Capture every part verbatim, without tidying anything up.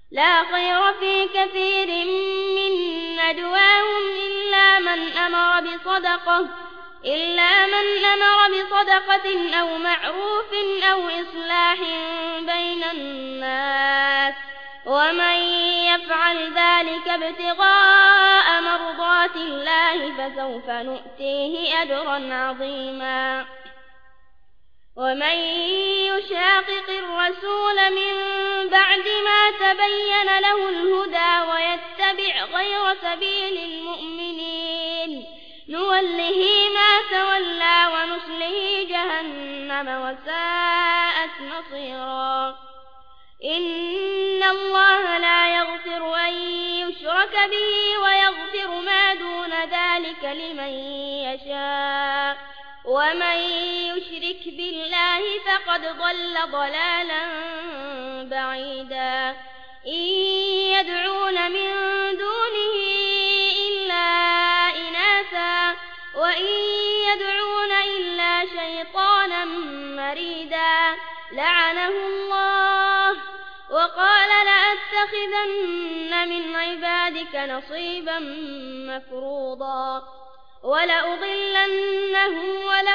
لا خير في كثير من نجواهم إلا من أمر بصدقة إلا من أمر بصدقة أو معروف أو إصلاح بين الناس ومن يفعل ذلك ابتغاء مرضات الله فسوف نؤتيه أجرا عظيما ومن يشاقق الرسول من بعد ما تبين له الهدى ويتبع غير سبيل المؤمنين نوله ما تولى ونصله جهنم وساءت مصيرا إن الله لا يغفر أن يشرك به ويغفر ما دون ذلك لمن يشاء ومن يشرك بالله فقد ضل ضلالا بعيدا إن يدعون من دونه إلا إناثا وإن يدعون إلا شيطانا مريدا لعنه الله وقال لأتخذن من عبادك نصيبا مفروضا ولأضلنهم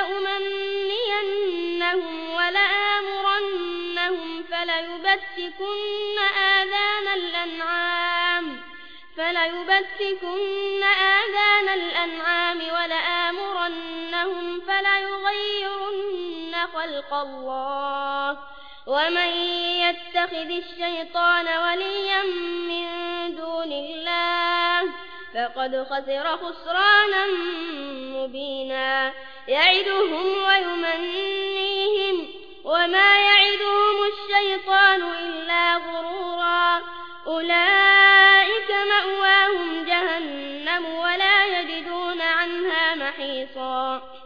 ولأمنينهم ولآمرنهم فليبتكن آذان الأنعام فليبتكن آذان الأنعام ولآمرنهم فليغيرن خلق الله ومن يتخذ الشيطان وليا من دون الله فقد خسر خسرانا مبينا يعدهم ويمنيهم وما يعدهم الشيطان إلا غرورا أولئك مأواهم جهنم ولا يجدون عنها محيصا